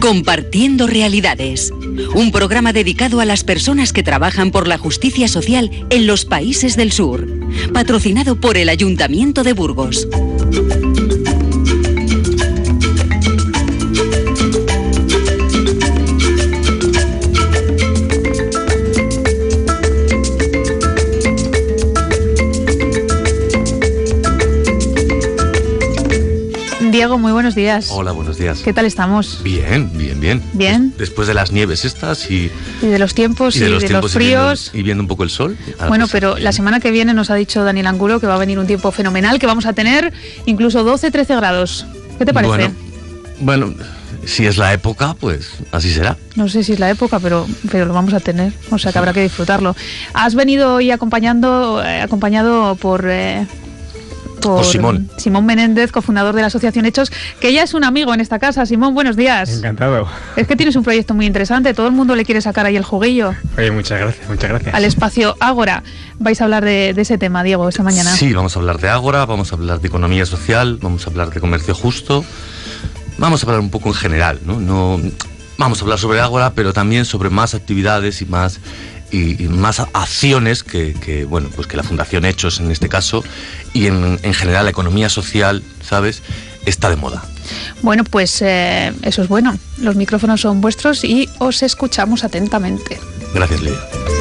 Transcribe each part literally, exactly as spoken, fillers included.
Compartiendo Realidades, un programa dedicado a las personas que trabajan por la justicia social en los países del sur, patrocinado por el Ayuntamiento de Burgos. Diego, muy buenos días. Hola, buenos días. ¿Qué tal estamos? Bien, bien, bien. Bien. Des después de las nieves estas y... Y de los tiempos y de los, y de tiempos los fríos. Y viendo, y viendo un poco el sol. Ahora bueno, pues, pero bien. La semana que viene nos ha dicho Daniel Angulo que va a venir un tiempo fenomenal, que vamos a tener incluso doce, trece grados. ¿Qué te parece? Bueno, bueno, si es la época, pues así será. No sé si es la época, pero, pero lo vamos a tener. O sea que habrá que disfrutarlo. Has venido hoy acompañando, eh, acompañado por... Eh, Por Simón. Simón Menéndez, cofundador de la Asociación Hechos, que ya es un amigo en esta casa. Simón, buenos días. Encantado. Es que tienes un proyecto muy interesante, todo el mundo le quiere sacar ahí el juguillo. Oye, muchas gracias, muchas gracias. Al espacio Ágora. Vais a hablar de, de ese tema, Diego, esta mañana. Sí, vamos a hablar de Ágora, vamos a hablar de economía social, vamos a hablar de comercio justo, vamos a hablar un poco en general, ¿no? No vamos a hablar sobre Ágora, pero también sobre más actividades y más... Y, y más acciones que, que, bueno, pues que la Fundación Hechos en este caso y en, en general la economía social, ¿sabes?, está de moda. Bueno, pues eh, eso es bueno. Los micrófonos son vuestros y os escuchamos atentamente. Gracias, Lidia.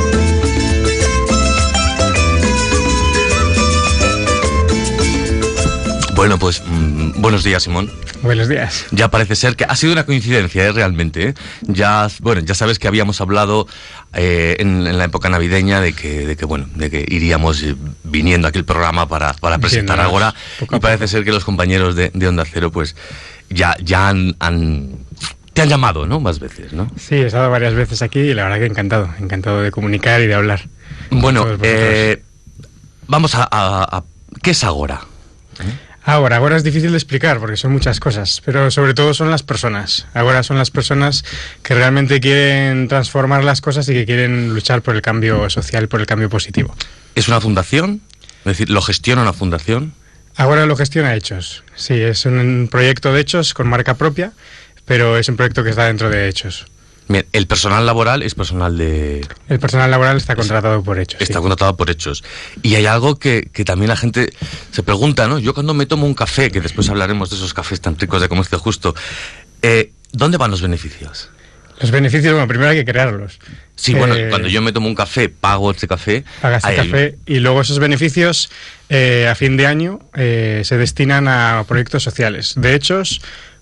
Bueno, pues mmm, buenos días, Simón. Buenos días. Ya parece ser que ha sido una coincidencia, ¿eh? Realmente. ¿eh? Ya, bueno, ya sabes que habíamos hablado eh, en, en la época navideña de que, de que, bueno, de que iríamos viniendo aquí al programa para, para presentar Ágora. Y parece ser que los compañeros de, de Onda Cero, pues, ya, ya han, han, te han llamado, ¿no? Más veces, ¿no? Sí, he estado varias veces aquí y la verdad que encantado, encantado de comunicar y de hablar. Bueno, eh, vamos a, a, a... ¿Qué es Ágora? ¿Eh? Ahora, ahora es difícil de explicar porque son muchas cosas, pero sobre todo son las personas. Ahora son las personas que realmente quieren transformar las cosas y que quieren luchar por el cambio social, por el cambio positivo. ¿Es una fundación? Es decir, ¿lo gestiona una fundación? Ahora lo gestiona Hechos. Sí, es un proyecto de Hechos con marca propia, pero es un proyecto que está dentro de Hechos. Bien, el personal laboral es personal de... El personal laboral está contratado por Hechos. Está sí. contratado por Hechos. Y hay algo que, que también la gente se pregunta, ¿no? Yo cuando me tomo un café, que después hablaremos de esos cafés tan ricos de comercio justo, eh, ¿dónde van los beneficios? Los beneficios, bueno, primero hay que crearlos. Sí, eh, bueno, cuando yo me tomo un café, pago ese café... Pagas el café y luego esos beneficios eh, a fin de año eh, se destinan a proyectos sociales de Hechos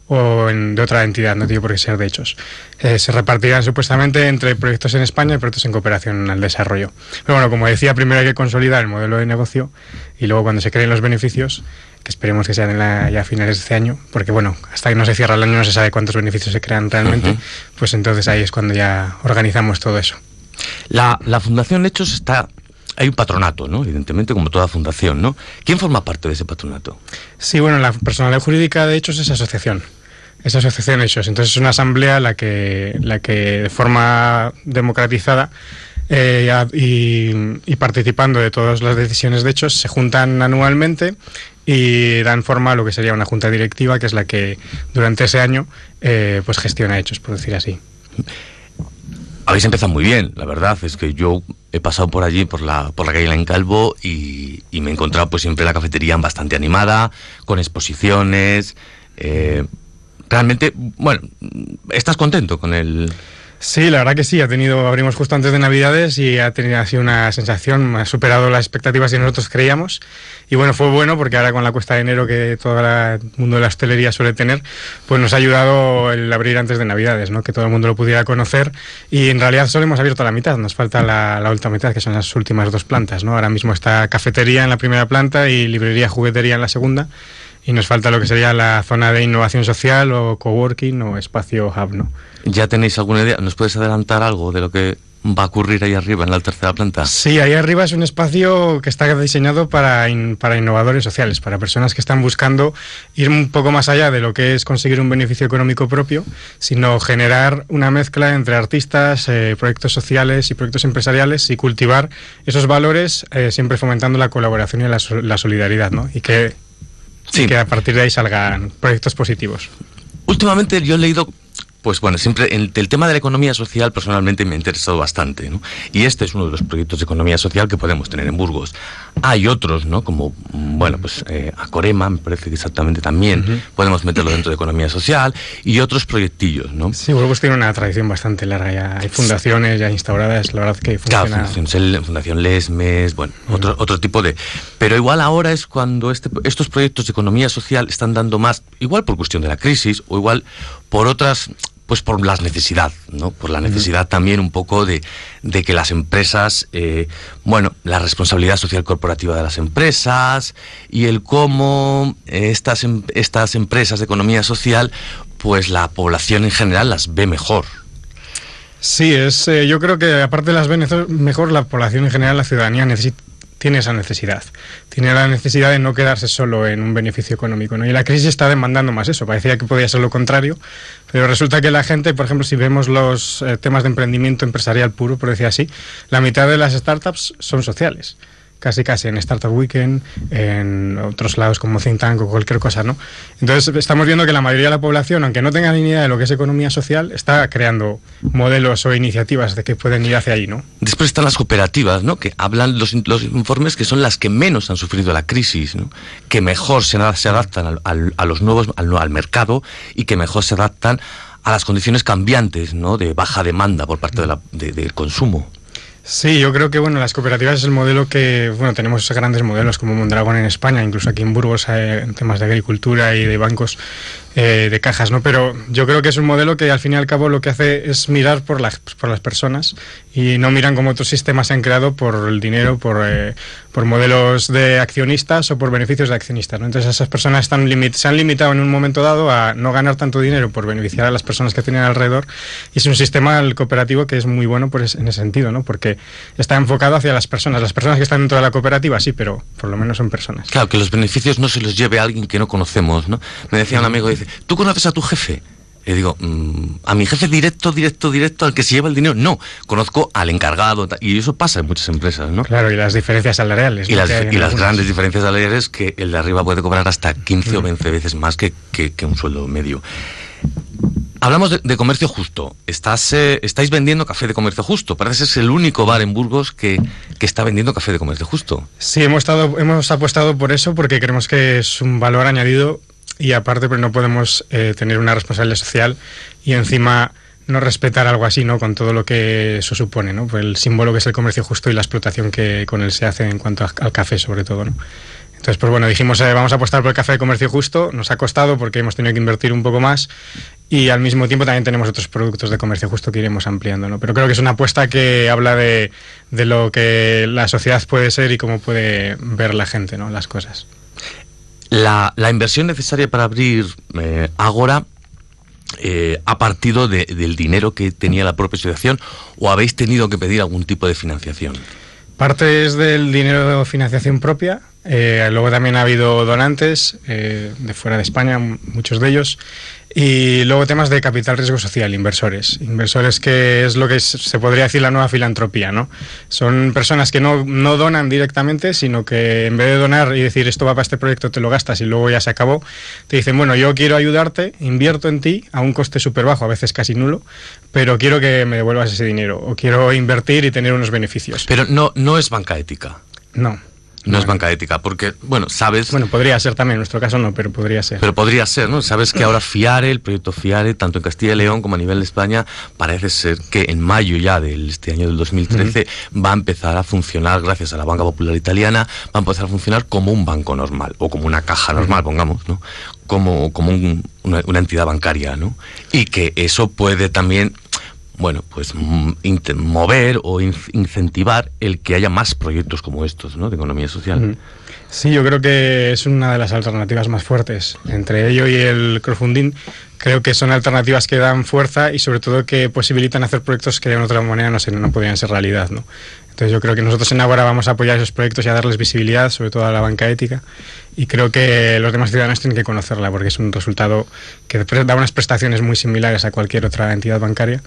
o en, de otra entidad, no tiene por qué ser de Hechos. Eh, se repartirán supuestamente entre proyectos en España y proyectos en cooperación al desarrollo. Pero bueno, como decía, primero hay que consolidar el modelo de negocio y luego cuando se creen los beneficios, que esperemos que sean en la, ya a finales de este año, porque bueno, hasta que no se cierra el año no se sabe cuántos beneficios se crean realmente, uh-huh. Pues entonces ahí es cuando ya organizamos todo eso. La, la Fundación Hechos está... Hay un patronato, ¿no? Evidentemente, como toda fundación, ¿no? ¿Quién forma parte de ese patronato? Sí, bueno, la personalidad jurídica de Hechos es asociación. Es asociación Hechos. Entonces es una asamblea la que, la que de forma democratizada eh, y, y participando de todas las decisiones de Hechos se juntan anualmente y dan forma a lo que sería una junta directiva, que es la que durante ese año eh, pues gestiona Hechos, por decir así. Habéis empezado muy bien, la verdad es que yo he pasado por allí, por la, por la calle Laín Calvo y, y me he encontrado pues siempre la cafetería bastante animada, con exposiciones, eh, realmente, bueno, ¿estás contento con el...? Sí, la verdad que sí, ha tenido, abrimos justo antes de Navidades y ha tenido así una sensación, ha superado las expectativas que nosotros creíamos y bueno, fue bueno porque ahora con la cuesta de enero que todo el mundo de la hostelería suele tener, pues nos ha ayudado el abrir antes de Navidades, ¿no? Que todo el mundo lo pudiera conocer y en realidad solo hemos abierto la mitad, nos falta la, la última mitad que son las últimas dos plantas, ¿no? Ahora mismo está cafetería en la primera planta y librería juguetería en la segunda. Y nos falta lo que sería la zona de innovación social o coworking o espacio hub, ¿no? ¿Ya tenéis alguna idea? ¿Nos puedes adelantar algo de lo que va a ocurrir ahí arriba, en la tercera planta? Sí, ahí arriba es un espacio que está diseñado para, in, para innovadores sociales, para personas que están buscando ir un poco más allá de lo que es conseguir un beneficio económico propio, sino generar una mezcla entre artistas, eh, proyectos sociales y proyectos empresariales y cultivar esos valores, eh, siempre fomentando la colaboración y la, la solidaridad, ¿no? Y que... Sí. Y que a partir de ahí salgan proyectos positivos. Últimamente yo he leído pues bueno, siempre el, el tema de la economía social personalmente me ha interesado bastante, ¿no? Y este es uno de los proyectos de economía social que podemos tener en Burgos. Hay otros, ¿no? Como, bueno, pues eh, Acorema, me parece que exactamente también uh-huh. podemos meterlo dentro de economía social, y otros proyectillos, ¿no? Sí, Burgos tiene una tradición bastante larga, ya hay fundaciones ya instauradas, la verdad que funciona. Claro, Fundación, Fundación Lesmes, bueno, uh-huh. otro, otro tipo de... Pero igual ahora es cuando este, estos proyectos de economía social están dando más, igual por cuestión de la crisis, o igual por otras... Pues por la necesidad, ¿no? Por la necesidad uh-huh. también un poco de, de que las empresas, eh, bueno, la responsabilidad social corporativa de las empresas y el cómo estas, estas empresas de economía social, pues la población en general las ve mejor. Sí, es, eh, yo creo que aparte de las ve mejor, la población en general, la ciudadanía necesita tiene esa necesidad, tiene la necesidad de no quedarse solo en un beneficio económico, ¿no? Y la crisis está demandando más eso, parecía que podía ser lo contrario, pero resulta que la gente, por ejemplo, si vemos los eh, temas de emprendimiento empresarial puro, por decir así, la mitad de las startups son sociales. Casi casi en Startup Weekend, en otros lados como Think Tank o cualquier cosa, ¿no? Entonces estamos viendo que la mayoría de la población, aunque no tenga ni idea de lo que es economía social, está creando modelos o iniciativas de que pueden ir hacia ahí, ¿no? Después están las cooperativas, ¿no? Que hablan los, los informes que son las que menos han sufrido la crisis, ¿no? Que mejor se, se adaptan al, al, a los nuevos, al, al mercado, y que mejor se adaptan a las condiciones cambiantes, ¿no? De baja demanda por parte de la, de, del consumo. Sí, yo creo que bueno, las cooperativas es el modelo que, bueno, tenemos grandes modelos como Mondragón en España, incluso aquí en Burgos hay en temas de agricultura y de bancos, eh, de cajas, ¿no? Pero yo creo que es un modelo que al fin y al cabo lo que hace es mirar por, la, por las personas, y no miran como otros sistemas se han creado por el dinero, por, eh, por modelos de accionistas o por beneficios de accionistas, ¿no? Entonces esas personas están limit, se han limitado en un momento dado a no ganar tanto dinero por beneficiar a las personas que tienen alrededor, y es un sistema el cooperativo que es muy bueno por es, en ese sentido, ¿no? Porque está enfocado hacia las personas. Las personas que están dentro de la cooperativa, sí, pero por lo menos son personas. Claro, que los beneficios no se los lleve a alguien que no conocemos, ¿no? Me decía un amigo, dice, ¿tú conoces a tu jefe? Y digo, mmm, a mi jefe directo, directo, directo, al que se lleva el dinero, no. Conozco al encargado, y eso pasa en muchas empresas, ¿no? Claro, y las diferencias salariales. Y, ¿no? las, y las grandes diferencias salariales, que el de arriba puede cobrar hasta quince mm. o veinte veces más que, que, que un sueldo medio. Hablamos de, de comercio justo. Estás, eh, estáis vendiendo café de comercio justo. Parece ser el único bar en Burgos que, que está vendiendo café de comercio justo. Sí, hemos, estado, hemos apostado por eso porque creemos que es un valor añadido, y aparte pues no podemos eh, tener una responsabilidad social y encima no respetar algo así, ¿no? Con todo lo que eso supone, ¿no? Pues el símbolo que es el comercio justo y la explotación que con él se hace en cuanto a, al café sobre todo, ¿no? Entonces, pues bueno, dijimos, eh, vamos a apostar por el café de comercio justo. Nos ha costado porque hemos tenido que invertir un poco más, y al mismo tiempo también tenemos otros productos de comercio justo que iremos ampliando, ¿no? Pero creo que es una apuesta que habla de, de lo que la sociedad puede ser y cómo puede ver la gente, ¿no? Las cosas. La, la inversión necesaria para abrir eh, Ágora eh, ha partido de, del dinero que tenía la propia asociación, ¿o habéis tenido que pedir algún tipo de financiación? Parte es del dinero de financiación propia. Eh, luego también ha habido donantes eh, de fuera de España, muchos de ellos, y luego temas de capital riesgo social, inversores, inversores que es lo que es, se podría decir la nueva filantropía, ¿no? Son personas que no, no donan directamente, sino que en vez de donar y decir esto va para este proyecto, te lo gastas y luego ya se acabó, te dicen, bueno, yo quiero ayudarte, invierto en ti a un coste súper bajo, a veces casi nulo, pero quiero que me devuelvas ese dinero, o quiero invertir y tener unos beneficios. Pero no, no es banca ética. No. No bueno. es banca ética, porque, bueno, sabes... Bueno, podría ser también, en nuestro caso no, pero podría ser. Pero podría ser, ¿no? Sabes que ahora FIARE, el proyecto FIARE, tanto en Castilla y León como a nivel de España, parece ser que en mayo ya de este año del dos mil trece uh-huh. va a empezar a funcionar, gracias a la Banca Popular Italiana, va a empezar a funcionar como un banco normal, o como una caja normal, uh-huh. pongamos, ¿no? Como, como un, una, una entidad bancaria, ¿no? Y que eso puede también... bueno, pues mover o incentivar el que haya más proyectos como estos, ¿no? De economía social. Sí, yo creo que es una de las alternativas más fuertes. Entre ello y el crowdfunding, creo que son alternativas que dan fuerza y sobre todo que posibilitan hacer proyectos que de otra manera no, se, no podían ser realidad, ¿no? Entonces yo creo que nosotros en Ágora vamos a apoyar esos proyectos y a darles visibilidad, sobre todo a la banca ética, y creo que los demás ciudadanos tienen que conocerla porque es un resultado que da unas prestaciones muy similares a cualquier otra entidad bancaria,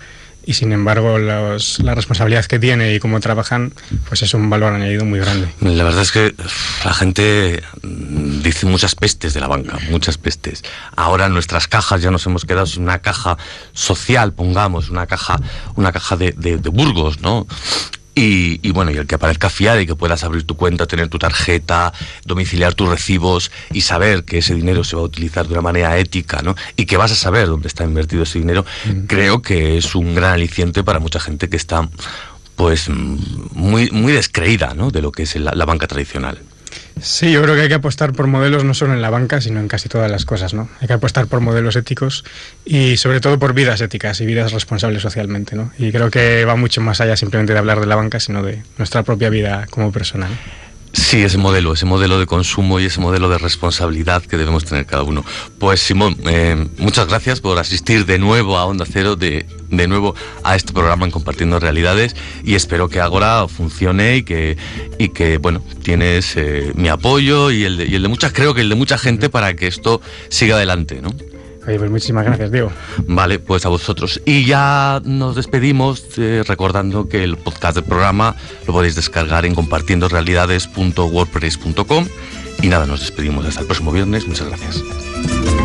y sin embargo los, la responsabilidad que tiene y cómo trabajan, pues es un valor añadido muy grande. La verdad es que la gente dice muchas pestes de la banca, muchas pestes. Ahora nuestras cajas ya nos hemos quedado sin una caja social, pongamos, una caja, una caja de, de, de Burgos, ¿no? Y, y bueno, y el que aparezca fiado y que puedas abrir tu cuenta, tener tu tarjeta, domiciliar tus recibos y saber que ese dinero se va a utilizar de una manera ética, ¿no? Y que vas a saber dónde está invertido ese dinero, mm. creo que es un gran aliciente para mucha gente que está, pues, muy, muy descreída, ¿no?, de lo que es la, la banca tradicional. Sí, yo creo que hay que apostar por modelos no solo en la banca, sino en casi todas las cosas, ¿no? Hay que apostar por modelos éticos y sobre todo por vidas éticas y vidas responsables socialmente, ¿no? Y creo que va mucho más allá simplemente de hablar de la banca, sino de nuestra propia vida como persona, ¿no? Sí, ese modelo, ese modelo de consumo y ese modelo de responsabilidad que debemos tener cada uno. Pues Simón, eh, muchas gracias por asistir de nuevo a Onda Cero, de, de nuevo a este programa en Compartiendo Realidades, y espero que Ágora funcione y que, y que bueno, tienes eh, mi apoyo y el, de, y el de muchas, creo que el de mucha gente para que esto siga adelante, ¿no? Oye, pues muchísimas gracias, Diego. Vale, pues a vosotros. Y ya nos despedimos eh, recordando que el podcast del programa lo podéis descargar en compartiendo realidades punto wordpress punto com. Y nada, nos despedimos hasta el próximo viernes. Muchas gracias.